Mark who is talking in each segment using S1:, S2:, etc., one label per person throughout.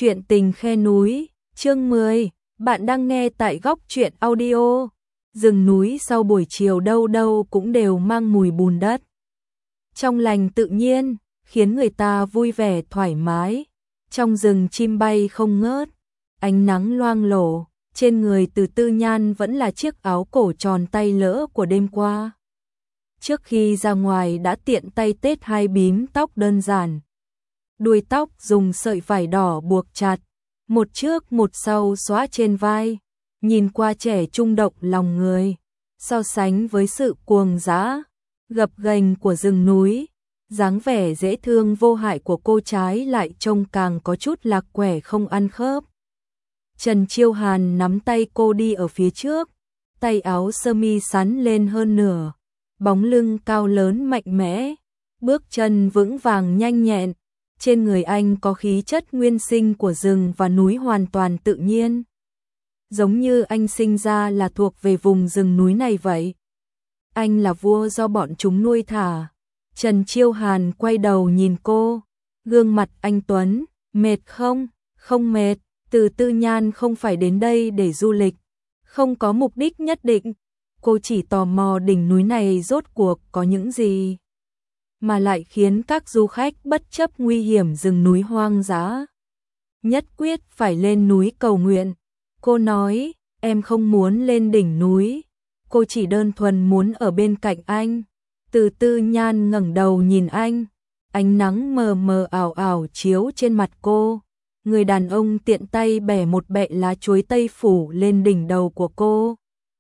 S1: Chuyện tình khe núi, chương 10, bạn đang nghe tại Góc Chuyện Audio. Rừng núi sau buổi chiều đâu đâu cũng đều mang mùi bùn đất. Trong lành tự nhiên, khiến người ta vui vẻ thoải mái. Trong rừng chim bay không ngớt, ánh nắng loang lổ, trên người Từ Tư Nhan vẫn là chiếc áo cổ tròn tay lỡ của đêm qua. Trước khi ra ngoài đã tiện tay tết hai bím tóc đơn giản. Đuôi tóc dùng sợi vải đỏ buộc chặt, một trước một sau xõa trên vai, nhìn qua trẻ trung động lòng người. So sánh với sự cuồng dã, gập ghềnh của rừng núi, dáng vẻ dễ thương vô hại của cô trái lại trông càng có chút lạc quẻ không ăn khớp. Trần Chiêu Hàn nắm tay cô đi ở phía trước, tay áo sơ mi sắn lên hơn nửa, bóng lưng cao lớn mạnh mẽ, bước chân vững vàng nhanh nhẹn. Trên người anh có khí chất nguyên sinh của rừng và núi hoàn toàn tự nhiên. Giống như anh sinh ra là thuộc về vùng rừng núi này vậy. Anh là vua do bọn chúng nuôi thả. Trần Chiêu Hàn quay đầu nhìn cô. Gương mặt anh tuấn, mệt không? Không mệt. Từ Tư Nhan không phải đến đây để du lịch. Không có mục đích nhất định. Cô chỉ tò mò đỉnh núi này rốt cuộc có những gì mà lại khiến các du khách bất chấp nguy hiểm rừng núi hoang dã nhất quyết phải lên núi cầu nguyện. Cô nói, em không muốn lên đỉnh núi, cô chỉ đơn thuần muốn ở bên cạnh anh. Từ Tư Nhan ngẩng đầu nhìn anh, ánh nắng mờ mờ ảo ảo chiếu trên mặt cô. Người đàn ông tiện tay bẻ một bẹ lá chuối tây phủ lên đỉnh đầu của cô.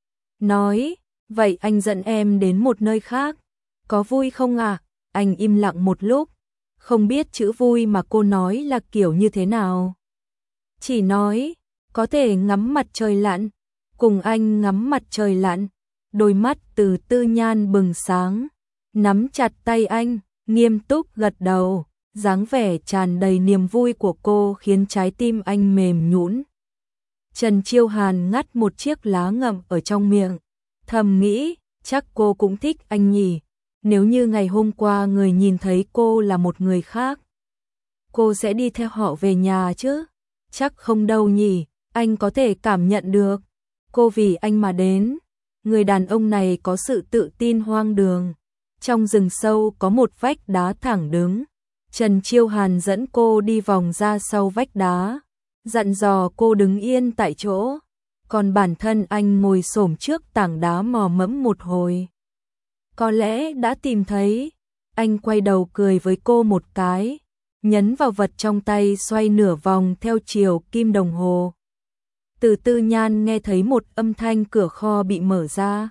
S1: Nói, vậy anh dẫn em đến một nơi khác, có vui không ạ? Anh im lặng một lúc, không biết chữ vui mà cô nói là kiểu như thế nào. Chỉ nói, có thể ngắm mặt trời lặn, cùng anh ngắm mặt trời lặn. Đôi mắt Từ Tư Nhan bừng sáng, nắm chặt tay anh, nghiêm túc gật đầu. Dáng vẻ tràn đầy niềm vui của cô khiến trái tim anh mềm nhũn. Trần Chiêu Hàn ngắt một chiếc lá ngậm ở trong miệng, thầm nghĩ, chắc cô cũng thích anh nhỉ. Nếu như ngày hôm qua người nhìn thấy cô là một người khác, cô sẽ đi theo họ về nhà chứ? Chắc không đâu nhỉ, anh có thể cảm nhận được. Cô vì anh mà đến. Người đàn ông này có sự tự tin hoang đường. Trong rừng sâu có một vách đá thẳng đứng. Trần Chiêu Hàn dẫn cô đi vòng ra sau vách đá, dặn dò cô đứng yên tại chỗ. Còn bản thân anh ngồi xổm trước tảng đá mò mẫm một hồi. Có lẽ đã tìm thấy. Anh quay đầu cười với cô một cái, nhấn vào vật trong tay xoay nửa vòng theo chiều kim đồng hồ. Từ Tư Nhan nghe thấy một âm thanh cửa kho bị mở ra.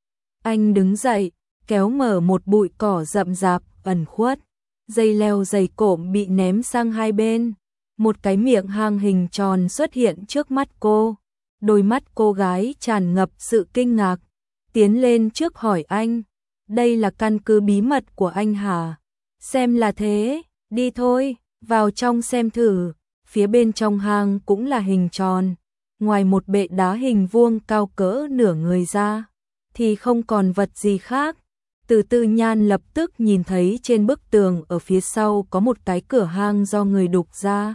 S1: Anh đứng dậy, kéo mở một bụi cỏ rậm rạp, ẩn khuất. Dây leo dày cộm bị ném sang hai bên. Một cái miệng hang hình tròn xuất hiện trước mắt cô. Đôi mắt cô gái tràn ngập sự kinh ngạc. Tiến lên trước hỏi anh, đây là căn cứ bí mật của anh hả? Xem là thế, đi thôi, vào trong xem thử. Phía bên trong hang cũng là hình tròn. Ngoài một bệ đá hình vuông cao cỡ nửa người ra, thì không còn vật gì khác. Từ Tư Nhan lập tức nhìn thấy trên bức tường ở phía sau có một cái cửa hang do người đục ra.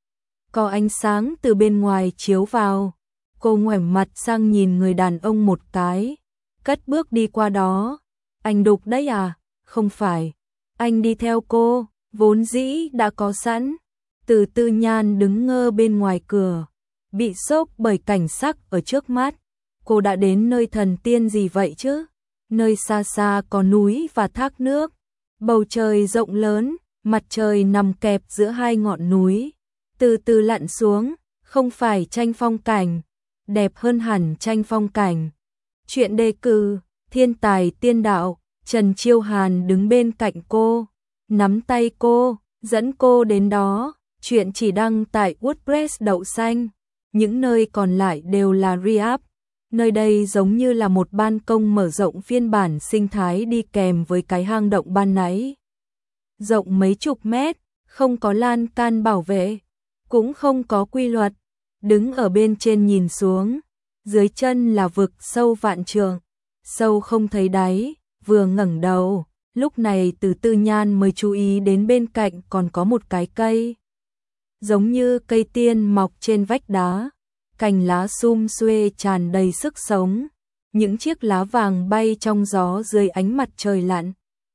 S1: Có ánh sáng từ bên ngoài chiếu vào. Cô ngoảnh mặt sang nhìn người đàn ông một cái, cất bước đi qua đó. Anh đục đấy à? Không phải. Anh đi theo cô, vốn dĩ đã có sẵn. Từ Tư Nhan đứng ngơ bên ngoài cửa, bị sốc bởi cảnh sắc ở trước mắt. Cô đã đến nơi thần tiên gì vậy chứ? Nơi xa xa có núi và thác nước, bầu trời rộng lớn, mặt trời nằm kẹp giữa hai ngọn núi, từ từ lặn xuống, không phải tranh phong cảnh, đẹp hơn hẳn tranh phong cảnh. Chuyện đề cử, thiên tài tiên đạo. Trần Chiêu Hàn đứng bên cạnh cô, nắm tay cô, dẫn cô đến đó. Chuyện chỉ đăng tại WordPress đậu xanh, những nơi còn lại đều là re-up. Nơi đây giống như là một ban công mở rộng phiên bản sinh thái đi kèm với cái hang động ban nãy. Rộng mấy chục mét, không có lan can bảo vệ, cũng không có quy luật. Đứng ở bên trên nhìn xuống, dưới chân là vực sâu vạn trượng, sâu không thấy đáy. Vừa ngẩng đầu, lúc này Từ Tư Nhan mới chú ý đến bên cạnh còn có một cái cây giống như cây tiên mọc trên vách đá, cành lá sum xuê tràn đầy sức sống, những chiếc lá vàng bay trong gió dưới ánh mặt trời lặn.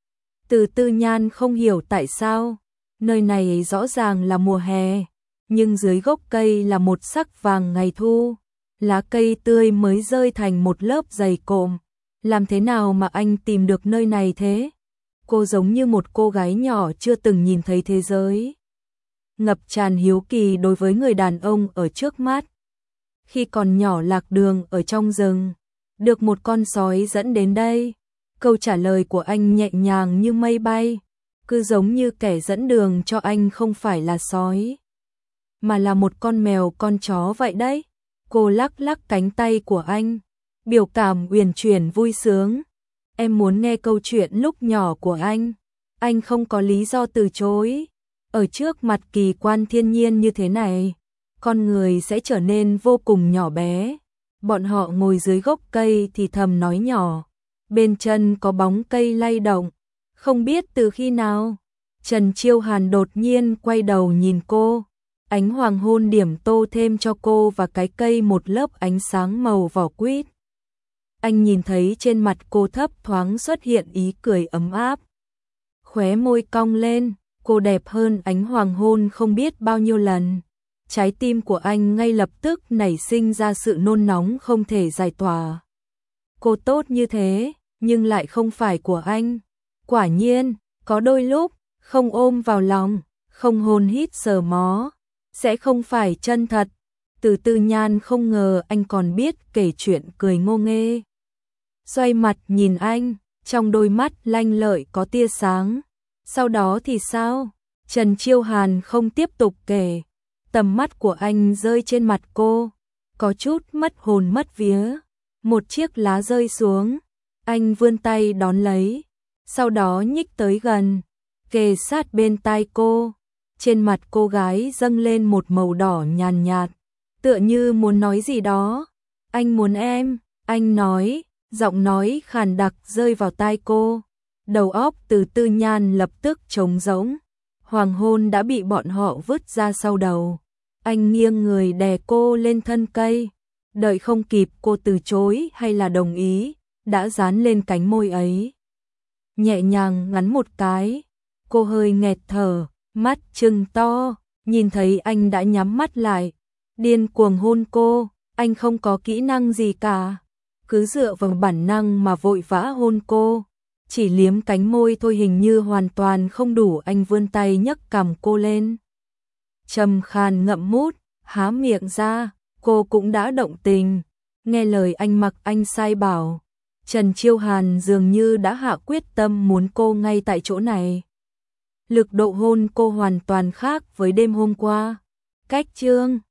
S1: Từ Tư Nhan không hiểu tại sao, nơi này rõ ràng là mùa hè, nhưng dưới gốc cây là một sắc vàng ngày thu, lá cây tươi mới rơi thành một lớp dày cộm. Làm thế nào mà anh tìm được nơi này thế? Cô giống như một cô gái nhỏ chưa từng nhìn thấy thế giới, ngập tràn hiếu kỳ đối với người đàn ông ở trước mắt. Khi còn nhỏ lạc đường ở trong rừng, được một con sói dẫn đến đây. Câu trả lời của anh nhẹ nhàng như mây bay, cứ giống như kẻ dẫn đường cho anh không phải là sói, mà là một con mèo con chó vậy đấy. Cô lắc lắc cánh tay của anh, biểu cảm uyển chuyển vui sướng. Em muốn nghe câu chuyện lúc nhỏ của anh không có lý do từ chối. Ở trước mặt kỳ quan thiên nhiên như thế này, con người sẽ trở nên vô cùng nhỏ bé. Bọn họ ngồi dưới gốc cây thì thầm nói nhỏ, bên chân có bóng cây lay động. Không biết từ khi nào, Trần Chiêu Hàn đột nhiên quay đầu nhìn cô. Ánh hoàng hôn điểm tô thêm cho cô và cái cây một lớp ánh sáng màu vỏ quýt. Anh nhìn thấy trên mặt cô thấp thoáng xuất hiện ý cười ấm áp. Khóe môi cong lên, cô đẹp hơn ánh hoàng hôn không biết bao nhiêu lần. Trái tim của anh ngay lập tức nảy sinh ra sự nôn nóng không thể giải tỏa. Cô tốt như thế, nhưng lại không phải của anh. Quả nhiên, có đôi lúc, không ôm vào lòng, không hôn hít sờ mó, sẽ không phải chân thật. Từ Tư Nhan không ngờ anh còn biết kể chuyện cười ngô nghê. Xoay mặt nhìn anh, trong đôi mắt lanh lợi có tia sáng. Sau đó thì sao? Trần Chiêu Hàn không tiếp tục kể. Tầm mắt của anh rơi trên mặt cô, có chút mất hồn mất vía. Một chiếc lá rơi xuống, anh vươn tay đón lấy, sau đó nhích tới gần, kề sát bên tai cô. Trên mặt cô gái dâng lên một màu đỏ nhàn nhạt, tựa như muốn nói gì đó. Anh muốn em, anh nói, giọng nói khàn đặc rơi vào tai cô. Đầu óc Từ Tư Nhan lập tức trống rỗng. Hoàng hôn đã bị bọn họ vứt ra sau đầu. Anh nghiêng người đè cô lên thân cây, đợi không kịp cô từ chối hay là đồng ý, đã dán lên cánh môi ấy. Nhẹ nhàng ngắn một cái, cô hơi nghẹt thở, mắt trừng to, nhìn thấy anh đã nhắm mắt lại, điên cuồng hôn cô. Anh không có kỹ năng gì cả, cứ dựa vào bản năng mà vội vã hôn cô. Chỉ liếm cánh môi thôi hình như hoàn toàn không đủ. Anh vươn tay nhấc cằm cô lên, trầm khàn ngậm mút, há miệng ra. Cô cũng đã động tình, nghe lời anh mặc anh sai bảo. Trần Chiêu Hàn dường như đã hạ quyết tâm muốn cô ngay tại chỗ này. Lực độ hôn cô hoàn toàn khác với đêm hôm qua. Cách chương